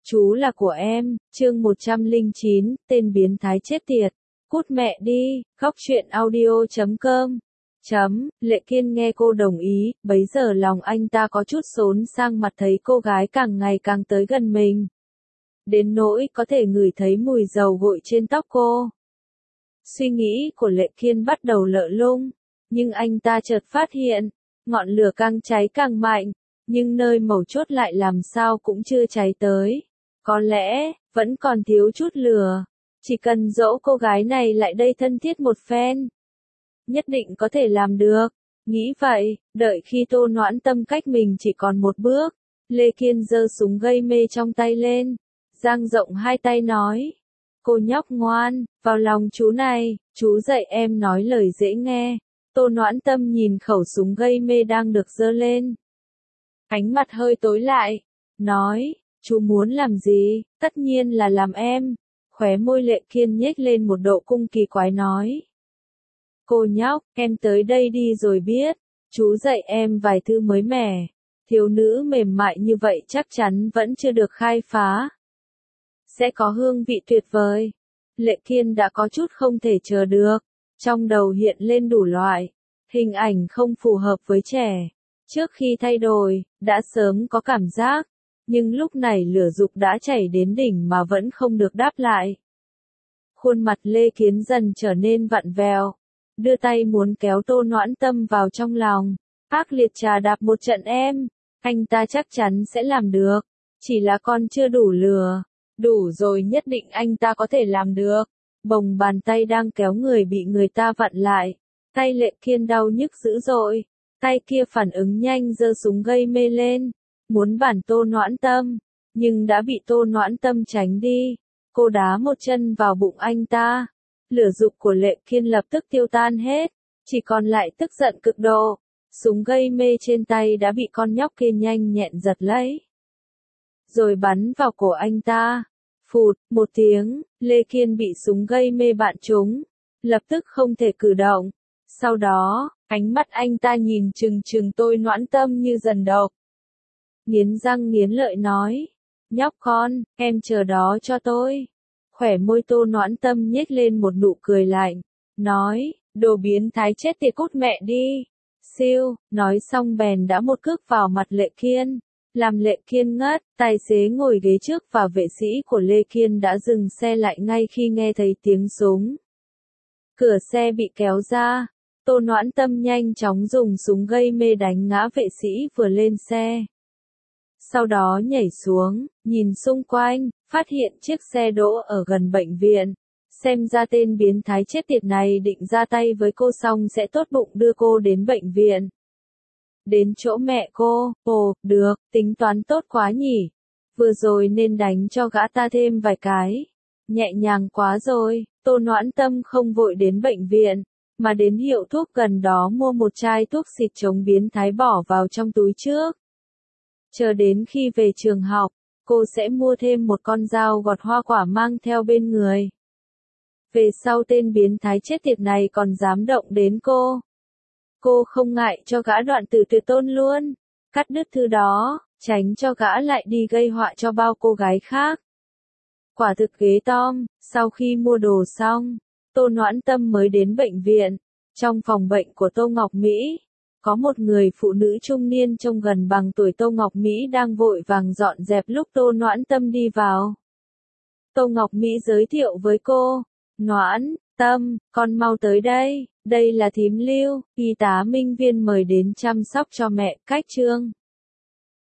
Chú là của em, chương 109, tên biến thái chết tiệt. Cút mẹ đi, góc truyện audio.com. Lệ Kiên nghe cô đồng ý, bấy giờ lòng anh ta có chút xốn sang mặt thấy cô gái càng ngày càng tới gần mình. Đến nỗi có thể ngửi thấy mùi dầu gội trên tóc cô. Suy nghĩ của Lệ Kiên bắt đầu lợ lung, nhưng anh ta chợt phát hiện, ngọn lửa càng cháy càng mạnh, nhưng nơi mấu chốt lại làm sao cũng chưa cháy tới. Có lẽ, vẫn còn thiếu chút lửa. Chỉ cần dỗ cô gái này lại đây thân thiết một phen. Nhất định có thể làm được. Nghĩ vậy, đợi khi Tô Noãn Tâm cách mình chỉ còn một bước, Lê Kiên giơ súng gây mê trong tay lên, dang rộng hai tay nói. Cô nhóc ngoan, vào lòng chú này, chú dạy em nói lời dễ nghe. Tô Noãn Tâm nhìn khẩu súng gây mê đang được giơ lên. Ánh mặt hơi tối lại, nói, chú muốn làm gì, tất nhiên là làm em. Khóe môi Lệ Kiên nhếch lên một độ cung kỳ quái nói. Cô nhóc, em tới đây đi rồi biết, chú dạy em vài thứ mới mẻ. Thiếu nữ mềm mại như vậy chắc chắn vẫn chưa được khai phá. Sẽ có hương vị tuyệt vời. Lệ Kiên đã có chút không thể chờ được. Trong đầu hiện lên đủ loại hình ảnh không phù hợp với trẻ. Trước khi thay đổi, đã sớm có cảm giác. Nhưng lúc này lửa dục đã chảy đến đỉnh mà vẫn không được đáp lại. Khuôn mặt Lê Kiên dần trở nên vặn vẹo. Đưa tay muốn kéo Tô Noãn Tâm vào trong lòng. Ác liệt trà đạp một trận em. Anh ta chắc chắn sẽ làm được. Chỉ là con chưa đủ lửa. Đủ rồi, nhất định anh ta có thể làm được. Bồng bàn tay đang kéo người bị người ta vặn lại. Tay Lệ Kiên đau nhức dữ dội. Tay kia phản ứng nhanh giơ súng gây mê lên. Muốn bản Tô Noãn Tâm. Nhưng đã bị Tô Noãn Tâm tránh đi. Cô đá một chân vào bụng anh ta. Lửa dục của Lệ Kiên lập tức tiêu tan hết. Chỉ còn lại tức giận cực độ. Súng gây mê trên tay đã bị con nhóc kia nhanh nhẹn giật lấy. Rồi bắn vào cổ anh ta. Phụt, một tiếng, Lê Kiên bị súng gây mê bạn trúng. Lập tức không thể cử động. Sau đó, ánh mắt anh ta nhìn chừng chừng Tô Noãn Tâm như dần độc. Nghiến răng nghiến lợi nói. Nhóc con, em chờ đó cho tôi. Khỏe môi Tô Noãn Tâm nhếch lên một nụ cười lạnh. Nói, đồ biến thái chết tiệt cút mẹ đi. Siêu, nói xong bèn đã một cước vào mặt Lệ Kiên. Làm Lệ Kiên ngất, tài xế ngồi ghế trước và vệ sĩ của Lê Kiên đã dừng xe lại ngay khi nghe thấy tiếng súng. Cửa xe bị kéo ra. Tô Noãn Tâm nhanh chóng dùng súng gây mê đánh ngã vệ sĩ vừa lên xe. Sau đó nhảy xuống, nhìn xung quanh, phát hiện chiếc xe đỗ ở gần bệnh viện. Xem ra tên biến thái chết tiệt này định ra tay với cô xong sẽ tốt bụng đưa cô đến bệnh viện. Đến chỗ mẹ cô, ồ, được, tính toán tốt quá nhỉ. Vừa rồi nên đánh cho gã ta thêm vài cái. Nhẹ nhàng quá rồi, Tô Noãn Tâm không vội đến bệnh viện, mà đến hiệu thuốc gần đó mua một chai thuốc xịt chống biến thái bỏ vào trong túi trước. Chờ đến khi về trường học, cô sẽ mua thêm một con dao gọt hoa quả mang theo bên người. Về sau tên biến thái chết tiệt này còn dám động đến cô. Cô không ngại cho gã đoạn tử tuyệt tôn luôn. Cắt đứt thứ đó, tránh cho gã lại đi gây họa cho bao cô gái khác. Quả thực ghê tom, sau khi mua đồ xong, Tô Noãn Tâm mới đến bệnh viện. Trong phòng bệnh của Tô Ngọc Mỹ, có một người phụ nữ trung niên trông gần bằng tuổi Tô Ngọc Mỹ đang vội vàng dọn dẹp lúc Tô Noãn Tâm đi vào. Tô Ngọc Mỹ giới thiệu với cô, Noãn Tâm, con mau tới đây, đây là thím Lưu, y tá Minh Viên mời đến chăm sóc cho mẹ, cách trương.